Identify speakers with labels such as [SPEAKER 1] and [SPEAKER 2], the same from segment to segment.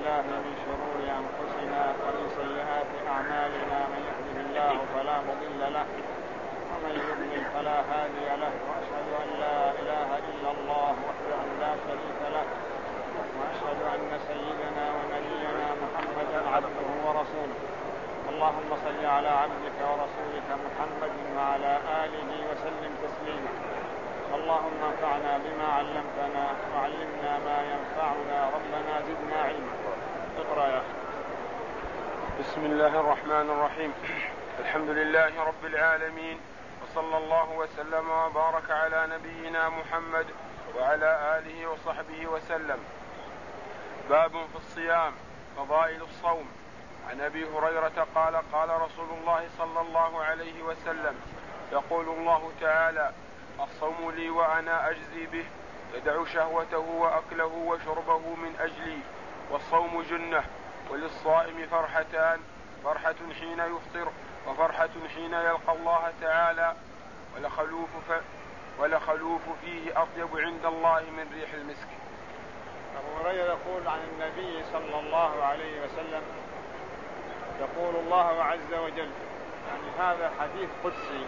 [SPEAKER 1] بالله من شرور أنفسنا ومن سيئات أعمالنا من يهده الله فلا مضل له ومن يضلل فلا هادي له وأشهد أن لا إله إلا الله وحده لا شريك له وأشهد أن سيدنا ونبينا محمدا عبده ورسوله. اللهم صل على عبدك ورسولك محمد وعلى آله وسلم تسليما. اللهم انفعنا بما علمتنا وعلمنا ما ينفعنا ربنا زدنا علما. اقرأ يا أخي.
[SPEAKER 2] بسم الله الرحمن الرحيم. الحمد لله رب العالمين، وصلى الله وسلم وبارك على نبينا محمد وعلى آله وصحبه وسلم. باب في الصيام، فضائل الصوم. عن أبي هريرة قال قال رسول الله صلى الله عليه وسلم: يقول الله تعالى: الصوم لي وأنا أجزي به، يدع شهوته وأكله وشربه من أجلي، والصوم جنة، وللصائم فرحتان: فرحة حين يفطر، وفرحة حين يلقى الله تعالى، ولخلوف فيه أطيب عند الله من ريح المسك.
[SPEAKER 1] أبو هريرة يقول عن النبي صلى الله عليه وسلم: يقول الله عز وجل، يعني هذا حديث قدسي.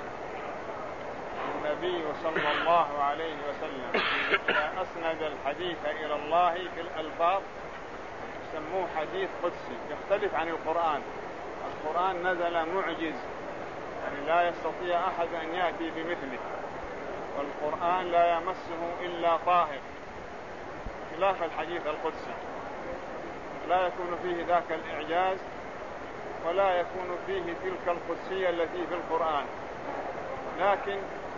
[SPEAKER 1] النبي صلى الله عليه وسلم إذا أسند الحديث إلى الله في الألفاظ يسموه حديث قدسي، يختلف عن القرآن. القرآن نزل معجز، يعني لا يستطيع أحد أن يأتي بمثله، والقرآن لا يمسه إلا طاهر، خلاف الحديث القدسي لا يكون فيه ذاك الإعجاز ولا يكون فيه تلك القدسية التي في القرآن، لكن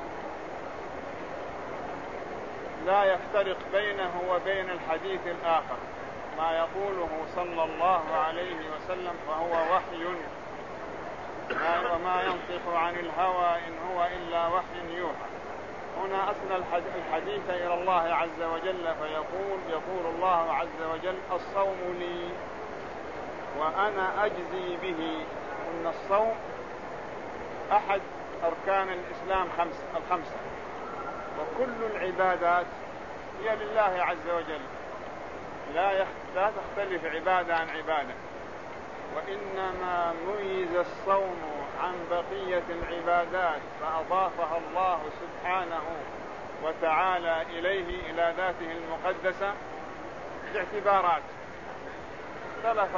[SPEAKER 1] لا يفترق بينه وبين الحديث الآخر. ما يقوله صلى الله عليه وسلم فهو وحي، وما ينطق عن الهوى إن هو إلا وحي يوحى. هنا أسند الحديث إلى الله عز وجل يقول الله عز وجل: الصوم لي وأنا أجزي به. إن الصوم أحد أركان الإسلام الخمسة، وكل العبادات هي لله عز وجل، لا تختلف عبادة عن عبادة، وإنما ميز الصوم عن بقية العبادات فأضافها الله سبحانه وتعالى إليه إلى ذاته المقدسة باعتبارات. اختلف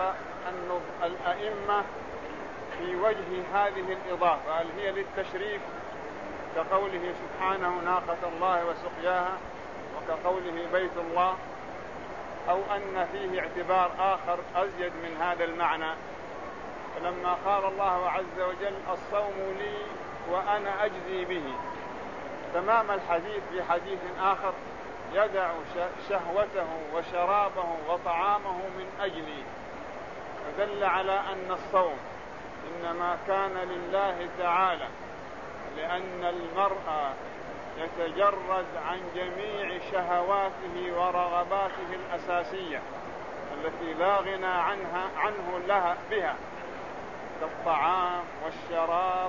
[SPEAKER 1] الأئمة في وجه هذه الإضافة، هل هي للتشريف كقوله سبحانه: ناقة الله وسقياها، وكقوله بيت الله، أو أن فيه اعتبار آخر أزيد من هذا المعنى. فلما قال الله عز وجل: الصوم لي وأنا أجزي به، تمام الحديث في حديث آخر: يدع شهوته وشرابه وطعامه من أجلي، فدل على أن الصوم إنما كان لله تعالى، لأن المرء يتجرد عن جميع شهواته ورغباته الأساسية التي لا غنى عنه بها، كالطعام والشراب،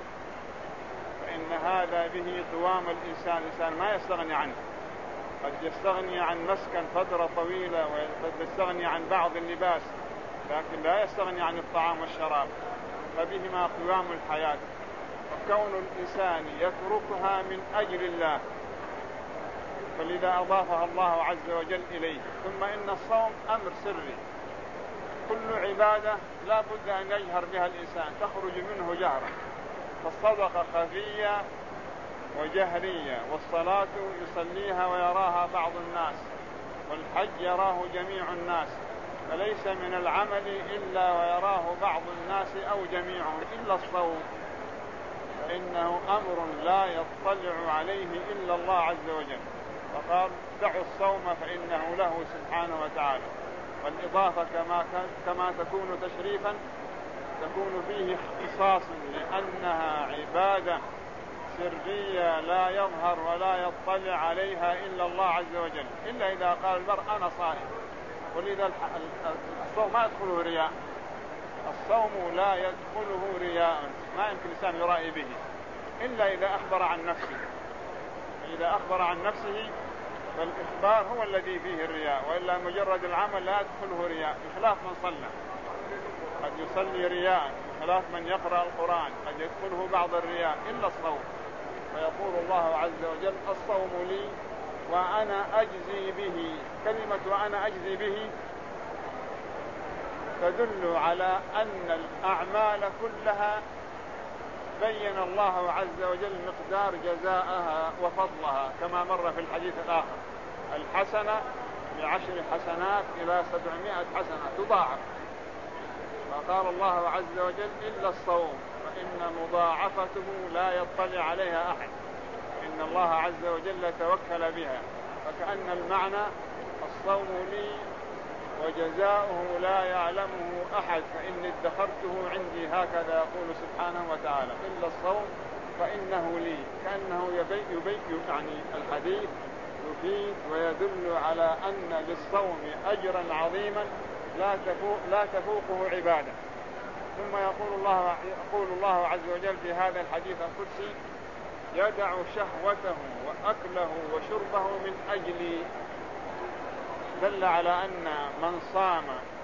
[SPEAKER 1] فإن هذا به قوام الإنسان ما يستغني عنه. قد يستغني عن مسكن فترة طويلة، وقد يستغني عن بعض اللباس، لكن لا يستغني عن الطعام والشراب، فبهما قوام الحياة. وكون الإنسان يتركها من أجل الله، فلذا أضافها الله عز وجل إليه. ثم إن الصوم أمر سري، كل عبادة لا بد أن يجهر بها الإنسان، تخرج منه جهرا، فالصدقة خفية وجهرية، والصلاة يصليها ويراها بعض الناس، والحج يراه جميع الناس، فليس من العمل إلا ويراه بعض الناس أو جميعهم، إلا الصوم فإنه أمر لا يطلع عليه إلا الله عز وجل، فقال: دعوا الصوم فإنه له سبحانه وتعالى. والإضافة كما تكون تشريفا تكون فيه اختصاص، لأنها عبادة سرية لا يظهر ولا يطلع عليها إلا الله عز وجل، إلا إذا قال المرء أنا صائم. ولذا الصوم ما يدخله رياء، الصوم لا يدخله رياء، ما يمكن الإنسان يرائي به إلا إذا أخبر عن نفسه. إذا أخبر عن نفسه فالإخبار هو الذي فيه الرياء، وإلا مجرد العمل لا يدخله رياء، بخلاف من صلى قد يصلي رياء، بخلاف من يقرأ القرآن قد يدخله بعض الرياء، إلا الصوم. فيقول الله عز وجل الصوم لي وأنا أجزي به. كلمة وأنا أجزي به تدل على أن الأعمال كلها بين الله عز وجل مقدار جزاءها وفضلها، كما مر في الحديث الآخر: الحسنة ب10 حسنات إلى 700 حسنة تضاعف. فقال الله عز وجل إلا الصوم فإن مضاعفته لا يطلع عليها أحد، إن الله عز وجل توكل بها. فكأن المعنى الصوم لي وجزاؤه لا يعلمه أحد، فإني ادخرته عندي، هكذا يقول سبحانه وتعالى: إلا الصوم فإنه لي. كأنه يبين يعني الحديث يفيد ويدل على أن للصوم أجرا عظيما لا تفوقه عبادة. ثم يقول الله عز وجل في هذا الحديث القدسي: يدع شهوته وأكله وشربه من أجلي. دل على أن من صام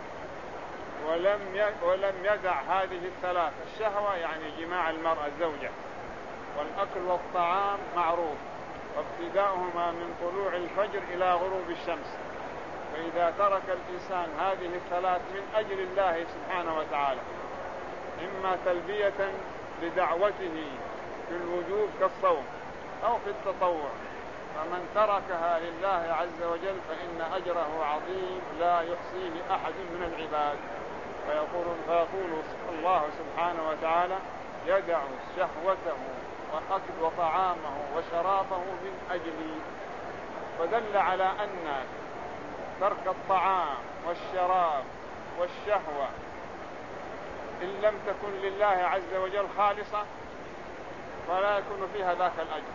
[SPEAKER 1] ولم يدع هذه الثلاث: الشهوة يعني جماع المرأة الزوجة، والأكل والطعام معروف، وابتداؤهما من طلوع الفجر إلى غروب الشمس. فإذا ترك الإنسان هذه الثلاث من أجل الله سبحانه وتعالى، إما تلبية لدعوته في الوجوب كالصوم أو في التطوع، فمن تركها لله عز وجل فإن أجره عظيم لا يحصيه أحد من العباد. فيقول الله سبحانه وتعالى: يدع شهوته وطعامه وشرابه من أجلي. فدل على أن ترك الطعام والشراب والشهوة إن لم تكن لله عز وجل خالصة فلا يكون فيها ذاك الأجر.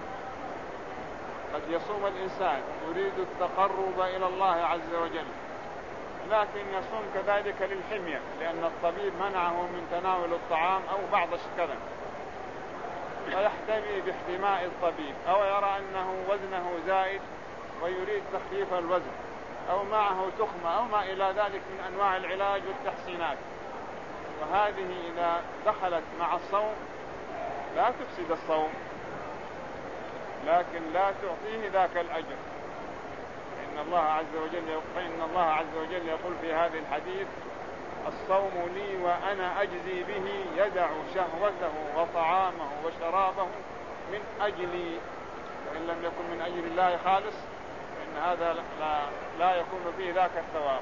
[SPEAKER 1] قد يصوم الإنسان يريد التقرب إلى الله عز وجل، لكن يصوم كذلك للحمية، لأن الطبيب منعه من تناول الطعام أو بعض كذا، فيحتمي باحتماء الطبيب، أو يرى أنه وزنه زائد ويريد تخفيف الوزن، أو معه تخمة أو ما إلى ذلك من أنواع العلاج والتحسينات. وهذه إذا دخلت مع الصوم لا تفسد الصوم، لكن لا تعطيه ذاك الأجر. فإن الله عز وجل يقول في هذا الحديث: الصوم لي وأنا أجزي به، يدع شهوته وطعامه وشرابه من أجلي. وإن لم يكن من أجل الله خالص فإن هذا لا يكون فيه ذاك الثواب.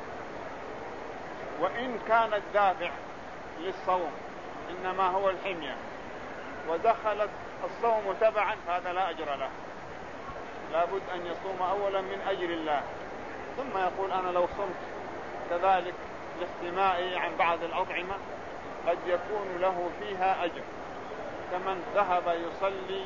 [SPEAKER 1] وإن كان الدافع للصوم إنما هو الحمية ودخلت الصوم تبعا فهذا لا أجر له، لابد أن يصوم أولا من أجل الله، ثم يقول: أنا لو صمت كذلك لاحتمائي عن بعض الأطعمة قد يكون له فيها أجر. كمن ذهب يصلي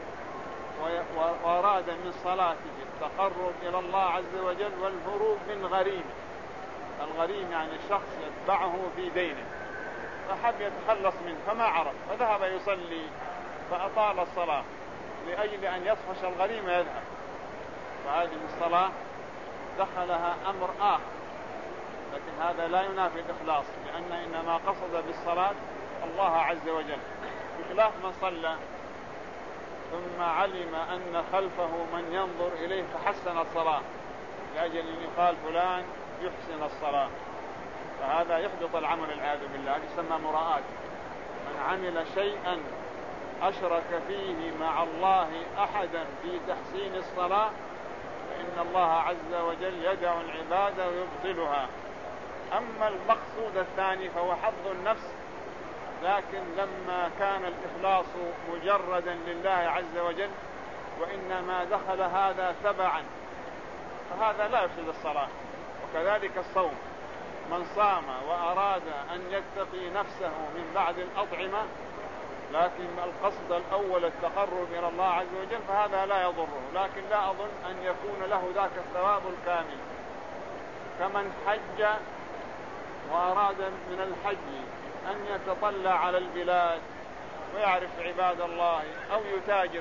[SPEAKER 1] وأراد من صلاته التقرب إلى الله عز وجل والهروب من غريم. الغريم يعني شخص يتبعه في دينه فحب يتخلص منه فما عرف، فذهب يصلي فأطال الصلاة لأجل أن يطفش الغريم ويذهب، فهذه الصلاة دخلها أمر آخر، لكن هذا لا ينافي الإخلاص، لأن إنما قصد بالصلاة الله عز وجل، بخلاف من صلى ثم علم أن خلفه من ينظر إليه فحسن الصلاة لأجل أن يقال فلان يحسن الصلاة، فهذا يحبط العمل العياذ بالله. هذا يسمى مراءات. من عمل شيئا أشرك فيه مع الله أحدا في تحسين الصلاة فإن الله عز وجل يدع العبادة ويبطلها. أما المقصود الثاني فهو حظ النفس، لكن لما كان الإخلاص مجردا لله عز وجل وإنما دخل هذا تبعا فهذا لا يفسد الصلاة. وكذلك الصوم، من صام وأراد أن يتقي نفسه من بعد الأطعمة لكن القصد الأول التقرب إلى الله عز وجل فهذا لا يضره، لكن لا أظن أن يكون له ذاك الثواب الكامل. كمن حج وأراد من الحج أن يتطلع على البلاد ويعرف عباد الله أو يتاجر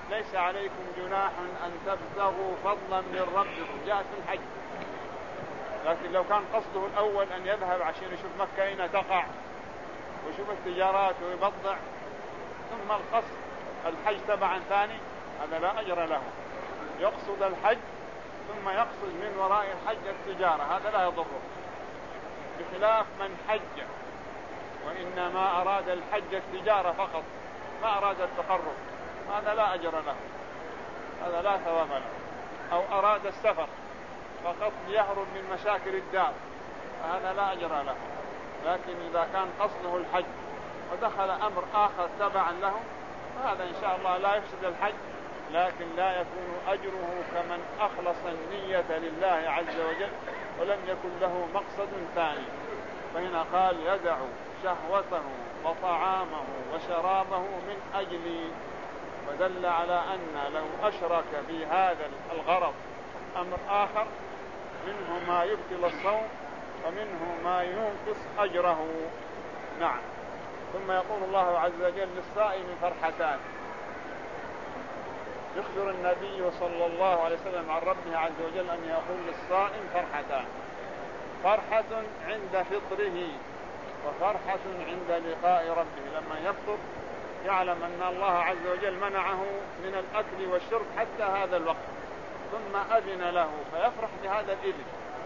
[SPEAKER 1] ليس عليكم جناح أن تبتغوا فضلا من ربكم، جاءت في الحج. لكن لو كان قصده الأول أن يذهب عشان يشوف مكة أين تقع ويشوف التجارات ويبضع، ثم القصد الحج تبعا ثاني، هذا لا أجر له. يقصد الحج ثم يقصد من وراء الحج التجارة، هذا لا يضره، بخلاف من حج وإنما أراد الحج التجارة فقط، ما أراد التقرب، هذا لا أجر له، هذا لا ثواب له. أو أراد السفر فقط ليهرب من مشاكل الدار، فهذا لا أجر له. لكن إذا كان قصده الحج ودخل أمر آخر تبعا له، فهذا إن شاء الله لا يفسد الحج، لكن لا يكون أجره كمن أخلص النية لله عز وجل ولم يكن له مقصد ثاني. فهنا قال يدع شهوته وطعامه وشرابه من أجلي، ودل على أن لو أشرك في هذا الغرض أمر آخر منه ما يبطل الصوم ومنه ما ينقص أجره. نعم. ثم يقول الله عز وجل للصائم فرحتان. يخبر النبي صلى الله عليه وسلم عن ربه عز وجل أن يقول للصائم فرحتان: فرحة عند فطره وفرحة عند لقاء ربه. لما يفطر يعلم أن الله عز وجل منعه من الأكل والشرب حتى هذا الوقت، ثم أذن له فيفرح بهذا الإذن،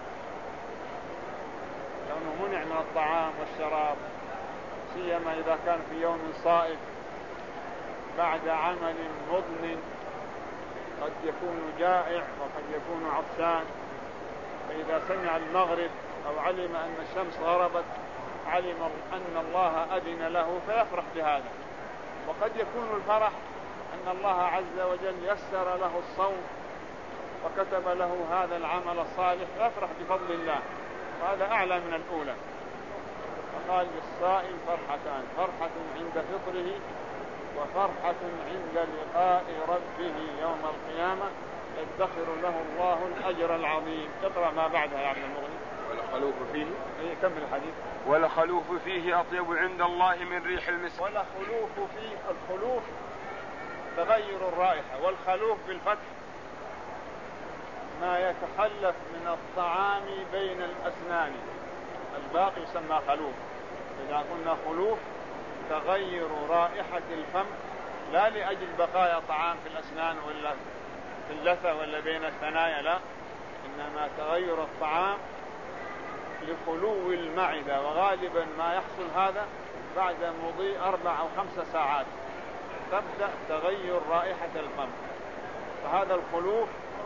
[SPEAKER 1] لأنه منع من الطعام والشراب، سيما إذا كان في يوم صائف بعد عمل مضن، قد يكون جائع وقد يكون عطشان، فإذا سمع المغرب أو علم أن الشمس غربت علم أن الله أذن له فيفرح بهذا. وقد يكون الفرح أن الله عز وجل يسر له الصوم وكتب له هذا العمل الصالح فيفرح بفضل الله، وهذا أعلى من الأولى. فقال للصائم فرحتان: فرحة عند فطره وفرحة عند لقاء ربه يوم القيامة، يدخر له الله الأجر العظيم. اقرأ ما بعدها يا عبد المغني.
[SPEAKER 2] ولخلوف فيه،
[SPEAKER 1] كمل الحديث.
[SPEAKER 2] ولخلوف فيه أطيب عند الله من ريح المسك.
[SPEAKER 1] ولخلوف فيه، الخلوف تغير الرائحة، والخلوف بالفتح ما يتخلف من الطعام بين الأسنان، الباقي يسمى خلوف. إذا قلنا خلوف تغير رائحة الفم، لا لأجل بقايا طعام في الأسنان ولا في اللثة ولا بين الثنايا، لا، إنما تغير الطعام لخلو المعدة، وغالبا ما يحصل هذا بعد مضي 4 أو 5 ساعات تبدأ تغير رائحة الفم. فهذا الخلوف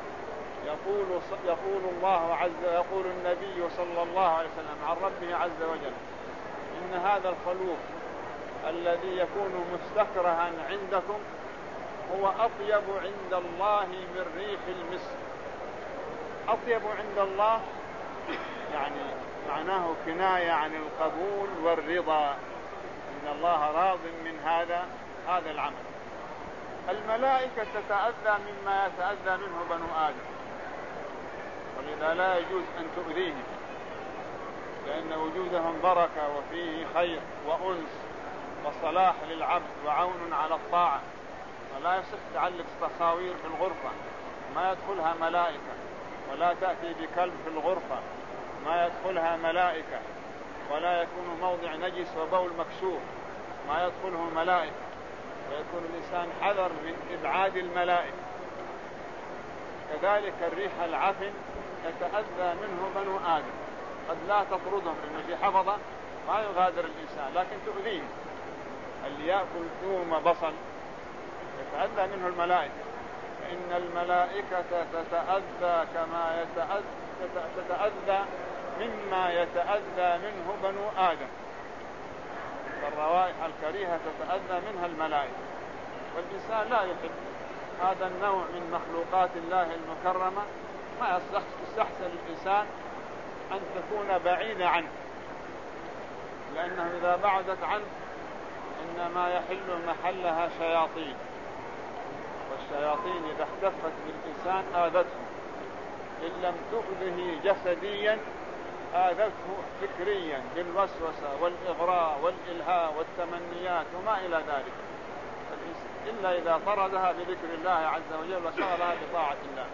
[SPEAKER 1] يقول النبي صلى الله عليه وسلم عن ربه عز وجل إن هذا الخلوف الذي يكون مستكرها عندكم هو أطيب عند الله من ريح المسك. أطيب عند الله يعني معناه كناية عن القبول والرضا، إن الله راض من هذا العمل. الملائكة تتأذى مما يتأذى منه بنو آدم، ولذا لا يجوز أن تؤذيهم، لأن وجودهم بركة وفيه خير وأنس وصلاح للعبد وعون على الطاعة. ولا يصح تعلق تصاوير في الغرفة ما يدخلها ملائكة، ولا تأتي بكلب في الغرفة ما يدخلها ملائكة، ولا يكون موضع نجس وبول مكشوف ما يدخله ملائكة، ويكون الإنسان حذر من إبعاد الملائكة. كذلك الريح العفن يتأذى منه بنو آدم، قد لا تطردهم لأنه في حفظة ما يغادر الإنسان، لكن تؤذيهم. اللي يأكل ثوم بصل يتأذى منه الملائكة، فإن الملائكة تتأذى كما تتأذى مما يتأذى منه بنو آدم، فالروائح الكريهة تتأذى منها الملائكة، والإنسان لا يحب هذا النوع من مخلوقات الله المكرمة. ما يستحسن الإنسان أن تكون بعيدة عنه، لأنه إذا بعدت عنه إنما يحل محلها شياطين، والشياطين إذا احتفت بالإنسان آذته، إن لم تؤذه جسديا آذته فكريا بالوسوسة والإغراء والإلهاء والتمنيات وما إلى ذلك. إلا إذا طردها بذكر الله عز وجل وشغلها بطاعة الله.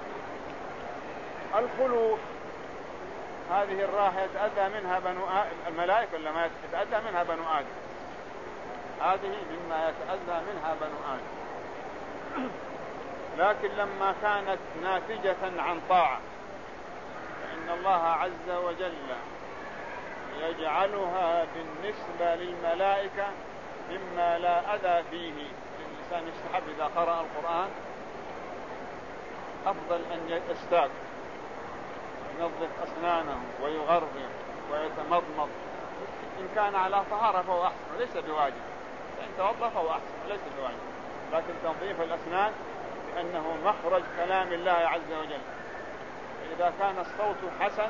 [SPEAKER 1] الخلوف هذه الراحة يتأذى منها الملائكة ولا ما يتأذى منها بنو آدم؟ هذه مما يتأذى منها بنو آدم. لكن لما كانت ناتجة عن طاعة فإن الله عز وجل يجعلها بالنسبة للملائكة مما لا أذى فيه. الإنسان يستحب إذا قرأ القرآن أفضل أن يستاك ينظف أسنانه ويغرغر ويتمضمض إن كان على طهارة فهو أحسن وليس بواجب، فإن توضأ فهو أحسن وليس بواجب، لكن تنظيف الأسنان لأنه مخرج كلام الله عز وجل. إذا كان الصوت حسن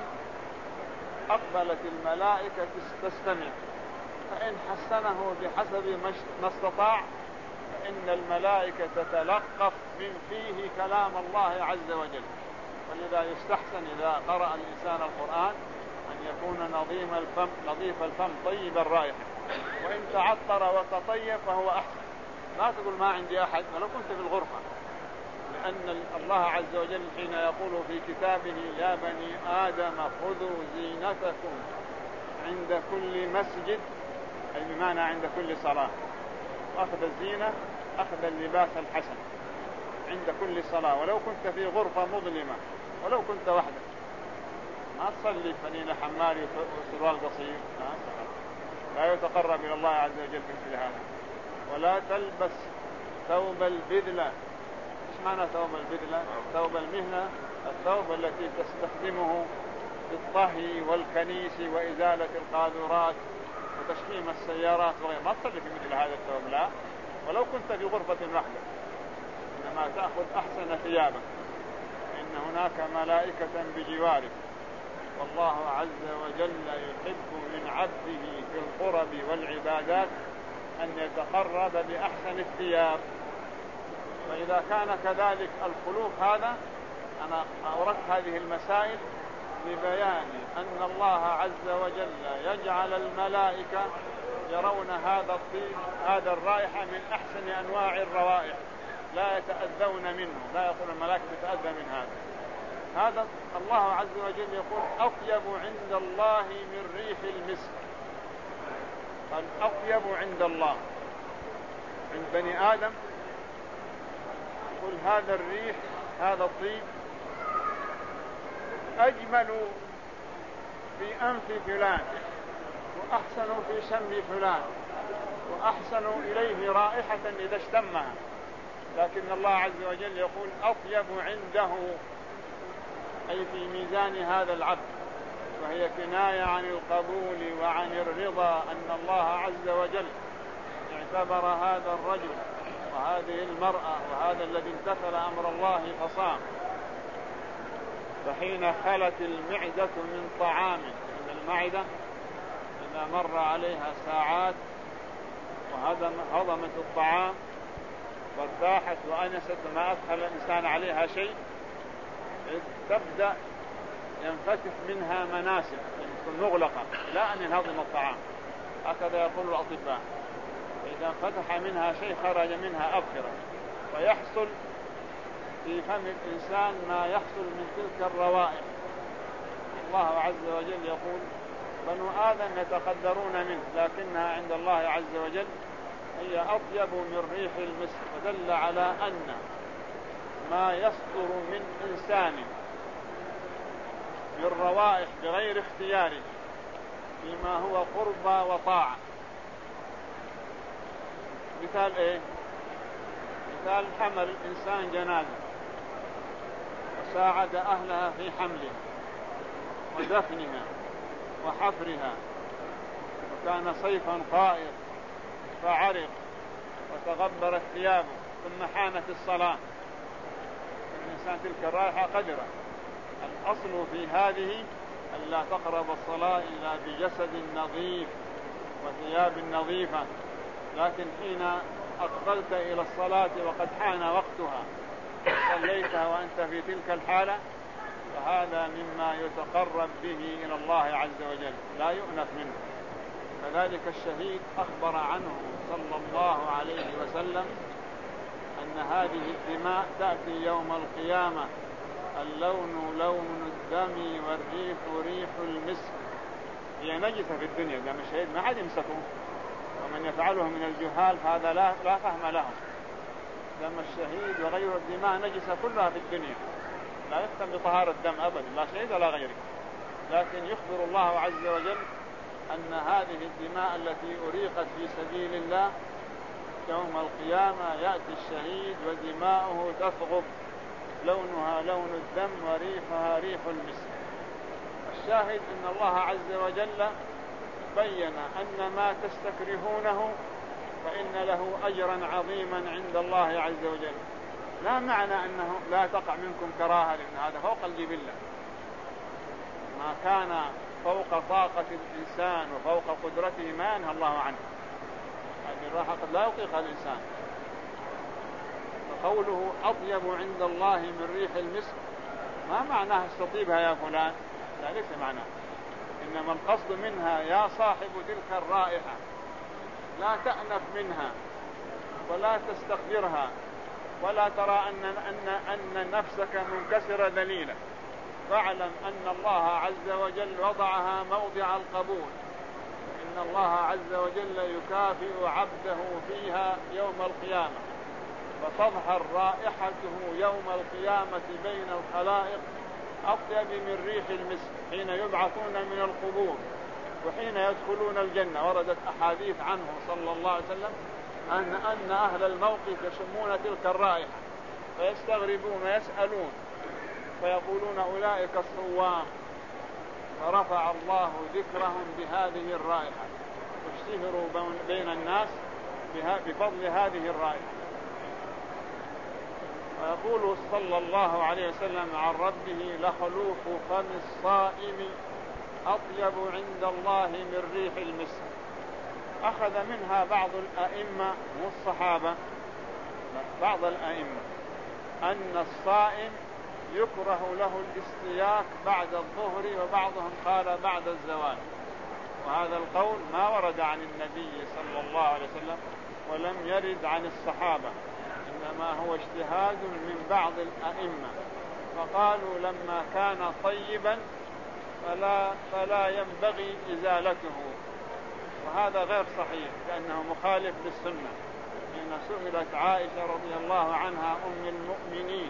[SPEAKER 1] أقبلت الملائكة تستمع، فإن حسنه بحسب ما استطاع فإن الملائكة تتلقف من فيه كلام الله عز وجل. ولذا يستحسن إذا قرأ الإنسان القرآن أن يكون نظيف الفم طيب الرائحة، وإن تعطر وتطيب فهو أحسن. لا تقول ما عندي أحد ولو كنت في الغرفة، لأن الله عز وجل حين يقول في كتابه يا بني آدم خذوا زينتكم عند كل مسجد، أي بمعنى عند كل صلاة. أخذ الزينة أخذ اللباس الحسن عند كل صلاة، ولو كنت في غرفة مظلمة ولو كنت وحدك، ما تصلي فنين حماري وسروال قصير، لا يتقرب إلى الله عز وجل بمثل هذا. ولا تلبس ثوب البذلة. إيش معنى ثوب البذلة؟ ثوب المهنة، الثوب التي تستخدمه في الطهي والكنيس وإزالة القاذورات وتشميم السيارات وغيره. ما تصلي في مثل هذا الثوب، لا، ولو كنت في غرفة وحدك، إنما تأخذ أحسن ثيابك، إن هناك ملائكة بجوارك، والله عز وجل يحب من عبده في القرب والعبادات أن يتقرب بأحسن الثياب. فإذا كان كذلك الخلوف هذا، أنا أوردت هذه المسائل لبيان أن الله عز وجل يجعل الملائكة يرون هذا الطيب هذا الرائحة من أحسن أنواع الروائح، لا يتأذون منه، لا يقول الملائكة تتأذى من هذا. الله عز وجل يقول أطيب عند الله من ريح المسك. الأطيب عند الله عند بني آدم يقول هذا الريح هذا الطيب أجمل في أنف فلان، وأحسن في شم فلان، وأحسن إليه رائحة إذا اشتمها. لكن الله عز وجل يقول أطيب عنده، أي في ميزان هذا العبد، وهي كناية عن القبول وعن الرضا أن الله عز وجل اعتبر هذا الرجل وهذه المرأة وهذا الذي امتثل أمر الله فصام. فحين خلت المعدة من طعام، إن المعدة إذا مر عليها ساعات وهضمت الطعام وارتاحت وأنست وما أدخل الإنسان عليها شيء، تبدأ ينفتح منها مناسل، تكون مغلقة لا أن ينهضم الطعام، هكذا يقول الأطباء. إذا فتح منها شيء خرج منها أبخرة، ويحصل في فم الإنسان ما يحصل من تلك الروائح. الله عز وجل يقول بنو آدم يتقدرون منه، لكنها عند الله عز وجل هي أطيب من ريح المسك، ودل على أن ما يصدر من إنسان من روائح بغير اختياره فيما هو قربى وطاعة. مثال إيه؟ مثال حمل الإنسان جنازة وساعد أهلها في حملها ودفنها وحفرها، وكان صيفا قائر فعرق وتغبرت ثيابه، ثم حانت الصلاة، الإنسان تلك الرائحة قدرة. الأصل في هذه أن لا تقرب الصلاة إلا بجسد نظيف وثياب نظيفة، لكن حين أقبلت إلى الصلاة وقد حان وقتها صليتها وأنت في تلك الحالة، فهذا مما يتقرب به إلى الله عز وجل، لا يؤنف منه. كذلك الشهيد أخبر عنه صلى الله عليه وسلم أن هذه الدماء تأتي يوم القيامة اللون لون الدم والريح ريح المسك. هي نجسة في الدنيا، دم الشهيد ما حد يمسكه، ومن يفعله من الجهال هذا لا فهم لهم. دم الشهيد وغير الدماء نجسة كلها في الدنيا، لا يختم بطهارة الدم أبدا، لا شهيد ولا غيره. لكن يخبر الله عز وجل أن هذه الدماء التي أريقت في سبيل الله يوم القيامة يأتي الشهيد ودماؤه تثغب، لونها لون الدم وريحها ريح المسك. الشاهد أن الله عز وجل بين أن ما تستكرهونه فإن له أجرا عظيما عند الله عز وجل. لا معنى أنه لا تقع منكم كراهة، لأن هذا فوق الجبلة، ما كان فوق طاقة الإنسان وفوق قدرته ما ينهى الله عنه. هذه الراحة قد لا يطيقها الإنسان. فقوله أطيب عند الله من ريح المسك ما معناه استطيبها يا فلان، لا ليس معناه، إنما القصد منها يا صاحب تلك الرائحة لا تأنف منها ولا تستقدرها ولا ترى أن نفسك منكسرة ذليلة، فاعلم أن الله عز وجل وضعها موضع القبول، إن الله عز وجل يكافئ عبده فيها يوم القيامة، فتظهر رائحته يوم القيامة بين الخلائق أطيب من ريح المسك حين يبعثون من القبور وحين يدخلون الجنة. وردت أحاديث عنه صلى الله عليه وسلم أن أهل الموقف يشمون تلك الرائحة فيستغربون ويسألون فيقولون أولئك الصوام، فرفع الله ذكرهم بهذه الرائحة واشتهروا بين الناس بفضل هذه الرائحة. ويقول صلى الله عليه وسلم عن ربه لخلوف فم الصائم أطيب عند الله من ريح المسك. أخذ منها بعض الأئمة والصحابة، بعض الأئمة، أن الصائم يكره له الاستياك بعد الظهر، وبعضهم قال بعد الزوال، وهذا القول ما ورد عن النبي صلى الله عليه وسلم ولم يرد عن الصحابة، إنما هو اجتهاد من بعض الأئمة، فقالوا لما كان طيبا فلا ينبغي إزالته، وهذا غير صحيح لأنه مخالف للسنة. حين سئلت عائشة رضي الله عنها أم المؤمنين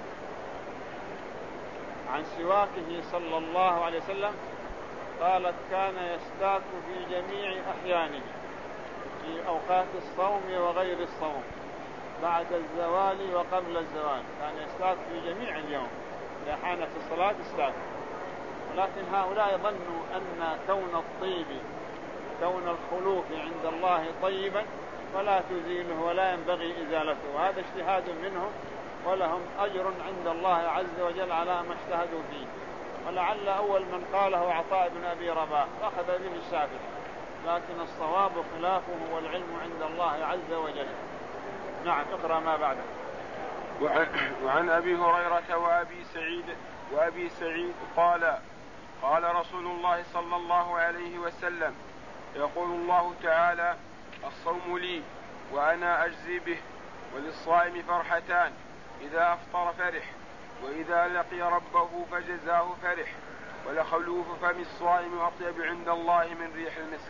[SPEAKER 1] عن سواكه صلى الله عليه وسلم قالت كان يستاك في جميع أحيانه، في أوقات الصوم وغير الصوم، بعد الزوال وقبل الزوال، كان يستاك في جميع اليوم، إذا حانت الصلاة استاك. ولكن هؤلاء ظنوا أن كون الطيب كون الخلوف عند الله طيبا فلا تزيله ولا ينبغي إزالته، وهذا اجتهاد منهم ولهم أجر عند الله عز وجل على ما اجتهدوا فيه. ولعل أول من قاله عطاء بن أبي رباح أخذ به الشافعي، لكن الصواب خلافه والعلم عند الله عز وجل. نعم، اقرأ ما بعده.
[SPEAKER 2] وعن أبي هريرة وأبي سعيد قال رسول الله صلى الله عليه وسلم يقول الله تعالى الصوم لي وأنا أجزي به، وللصائم فرحتان إذا أفطر فرح، وإذا لقي ربه فجزاه فرح، ولخلوف فم الصائم أطيب عند الله من ريح المسك.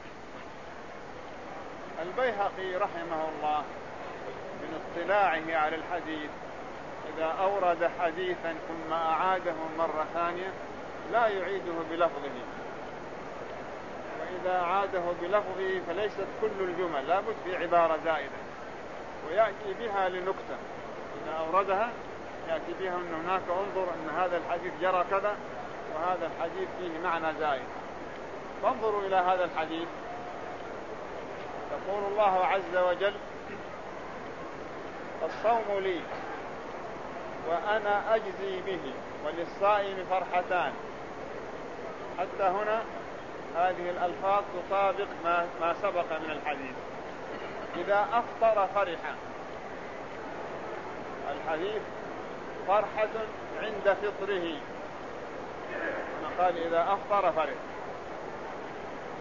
[SPEAKER 1] البيهقي رحمه الله من اطلاعه على الحديث إذا أورد حديثا ثم أعاده مرة ثانية لا يعيده بلفظه، وإذا عاده بلفظه فليست كل الجمل، لا بد في عبارة زائدة ويأتي بها لنكتة. إذا أوردها يأتي بها أن هناك انظر أن هذا الحديث جرى كذا وهذا الحديث فيه معنى زائد. فانظروا إلى هذا الحديث، يقول الله عز وجل الصوم لي وأنا أجزي به وللصائم فرحتان. حتى هنا هذه الألفاظ تطابق ما سبق من الحديث. إذا أفطر فرح، الحديث فرحة عند فطره، قال إذا أفطر فرح،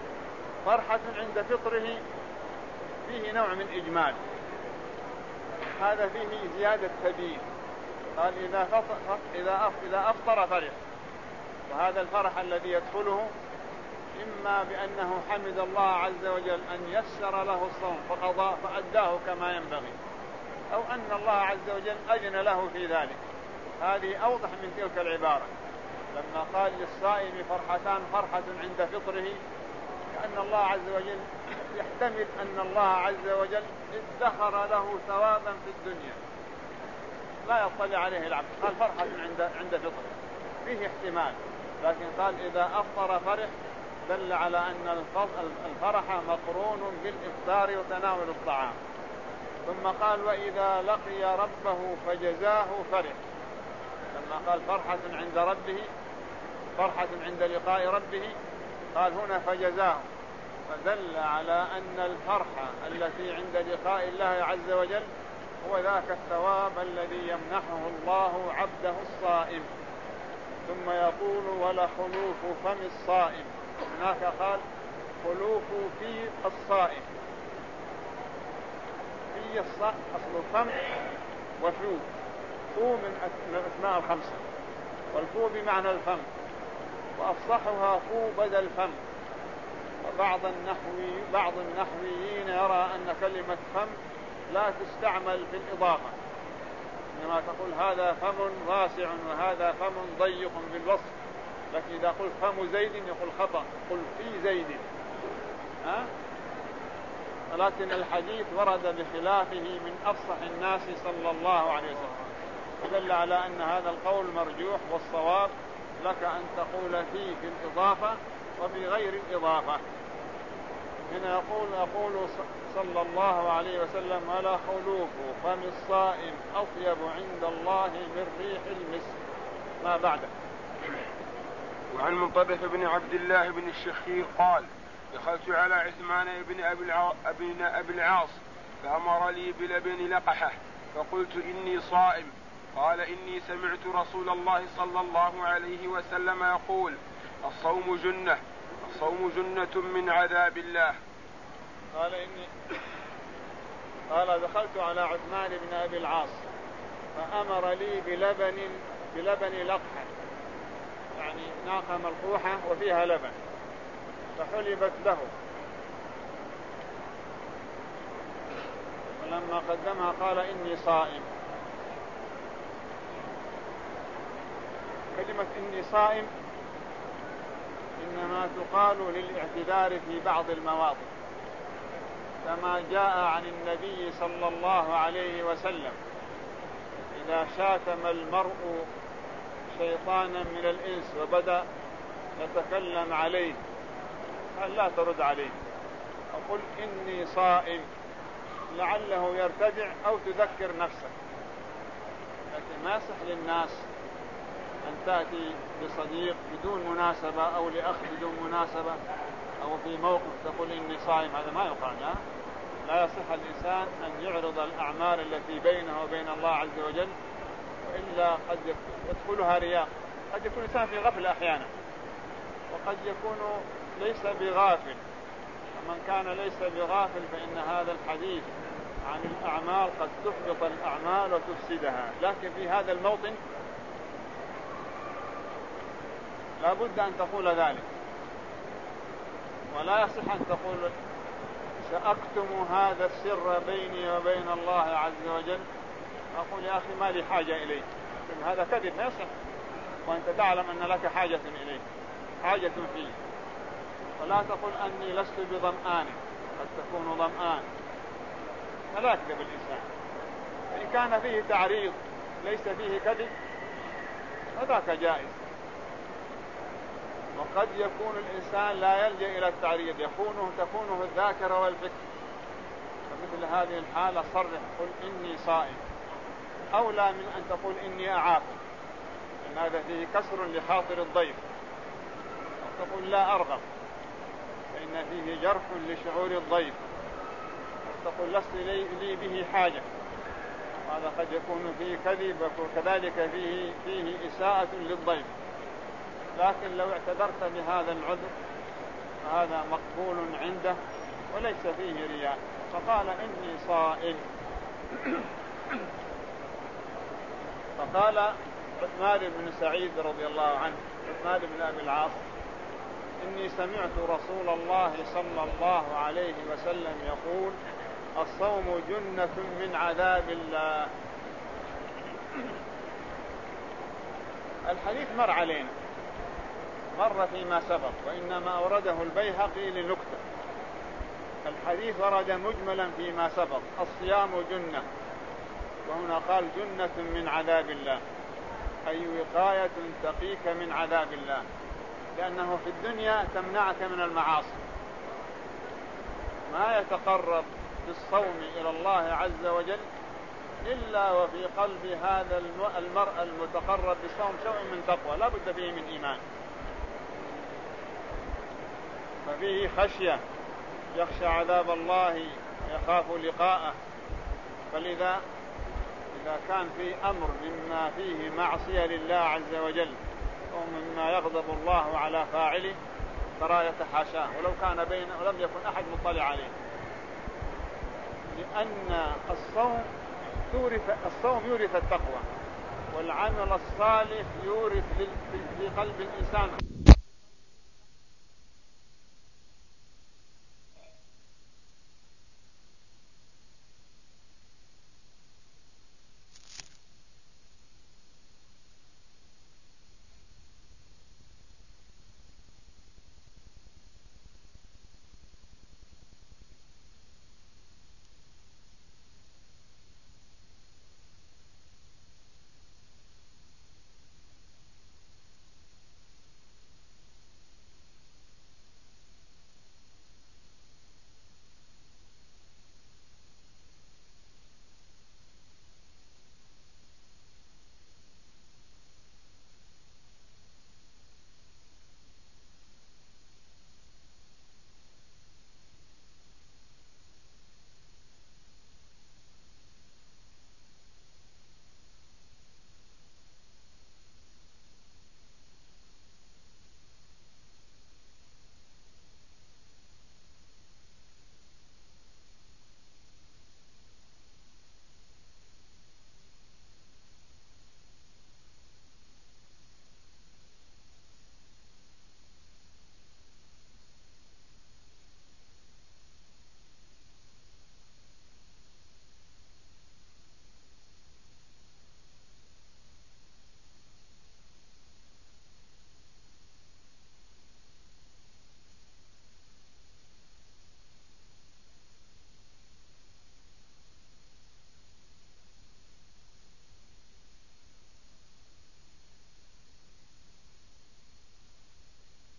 [SPEAKER 1] فرحة عند فطره فيه نوع من إجمال، هذا فيه زيادة تبيين. قال إذا أفطر فرح، وهذا الفرح الذي يدخله إما بأنه حمد الله عز وجل أن يسر له الصوم فأداه كما ينبغي، أو أن الله عز وجل أذن له في ذلك. هذه أوضح من تلك العبارة لما قال للصائم فرحتان، فرحة عند فطره، كأن الله عز وجل يحتمل أن الله عز وجل ادخر له ثوابا في الدنيا لا يطلع عليه العبد. قال فرحة عند فطره، فيه احتمال، لكن قال إذا أفطر فرح دل على أن الفرح مقرون بالإفطار وتناول الطعام. ثم قال وإذا لقي ربه فجزاه فرح، لما قال فرحة عند ربه، فرحة عند لقاء ربه، قال هنا فجزاه، فدل على أن الفرحة التي عند لقاء الله عز وجل هو ذاك الثواب الذي يمنحه الله عبده الصائم. ثم يقول ولخلوف فم الصائم، هناك قال خلوف في الصائم، في الصائم أصل فم وفو، فو من الأسماء الخمسة، والفو بمعنى الفم، وأفصحها فو بدل فم. وبعض النحويين يرى أن كلمة فم لا تستعمل في الإضافة، إنما تقول هذا فم واسع وهذا فم ضيق بالوصف، لكن إذا قلت فم زيد يقول خطأ، قل في زيد. ولكن الحديث ورد بخلافه من أفصح الناس صلى الله عليه وسلم، فدل على أن هذا القول مرجوح، والصواب لك أن تقول فيه في الإضافة وبغير الإضافة. هنا يقول صلى الله عليه وسلم ولا خلوف فم الصائم أطيب عند الله من ريح المسك. ما بعده.
[SPEAKER 2] وعن منطبح بن عبد الله بن الشخير قال دخلت على عثمان بن أبي العاص فأمر لي بلبن لقحة فقلت إني صائم. قال إني سمعت رسول الله صلى الله عليه وسلم يقول الصوم جنة، الصوم جنة من عذاب الله.
[SPEAKER 1] قال دخلت على عثمان بن أبي العاص فأمر لي بلبن لقحة، يعني ناقة ملقوحة وفيها لبن، فحلبت له، ولما قدمها قال إني صائم. كلمة إني صائم إنما تقال للاعتذار في بعض المواطن، كما جاء عن النبي صلى الله عليه وسلم إذا شاتم المرء شيطانا من الإنس وبدأ يتكلم عليه قال لا ترد عليه، أقول إني صائم، لعله يرتدع أو تذكر نفسك. لكن ما يصح للناس أن تأتي بصديق بدون مناسبة أو لأخ بدون مناسبة أو في موقف تقول إني صائم، هذا ما يقال. لا يصح الإنسان أن يعرض الأعمال التي بينه وبين الله عز وجل، وإلا قد يدخلها رياء. قد يكون الإنسان في غفلة أحيانا، وقد يكون ليس بغافل، ومن كان ليس بغافل فإن هذا الحديث عن الأعمال قد تحبط الأعمال وتفسدها. لكن في هذا الموطن لا بد أن تقول ذلك، ولا يصح أن تقول سأكتم هذا السر بيني وبين الله عز وجل، أقول يا أخي ما لي حاجة إليه، هذا كذب ما يصح، وأنت تعلم أن لك حاجة إليه، حاجة فيه. ولا تقول أني لست بظمآن، قد تكون ظمآن، فلا يكذب الإنسان. إن كان فيه تعريض ليس فيه كذب فذاك جائز. وقد يكون الإنسان لا يلجأ إلى التعريض، تكونه الذاكرة والفكر، فمثل هذه الحالة صرح قل إني صائم، أولى من أن تقول إني أعاقب، لأن هذا فيه كسر لخاطر الضيف، أو تقول لا أرغب فإن فيه جرح لشعور الضيف، أو تقول لست لي به حاجة، هذا قد يكون فيه كذب، وكذلك فيه إساءة للضيف. لكن لو اعتذرت بهذا العذر فهذا مقبول عنده وليس فيه رياء، فقال إني صائم. فقال عثمان بن سعيد رضي الله عنه، عثمان بن أبي العاص: إني سمعت رسول الله صلى الله عليه وسلم يقول: الصوم جنة من عذاب الله. الحديث مر علينا، مر فيما سبق، وإنما أورده البيهقي لنكتة. الحديث ورد مجملا فيما سبق: الصيام جنة، وهنا قال جنة من عذاب الله، أي وقاية تقيك من عذاب الله، لأنه في الدنيا تمنعك من المعاصي. ما يتقرب بالصوم إلى الله عز وجل إلا وفي قلب هذا المرء المتقرب بالصوم شيء من تقوى، لا بد فيه من إيمان، ففيه خشية، يخشى عذاب الله، يخاف لقاءه. فلذا إذا كان في أمر مما فيه معصية لله عز وجل ومما يغضب الله على فاعله فلا يتحاشاه ولو كان بينه ولم يكن أحد مطلع عليه، لأن الصوم يورث التقوى، والعمل الصالح يورث في قلب الإنسان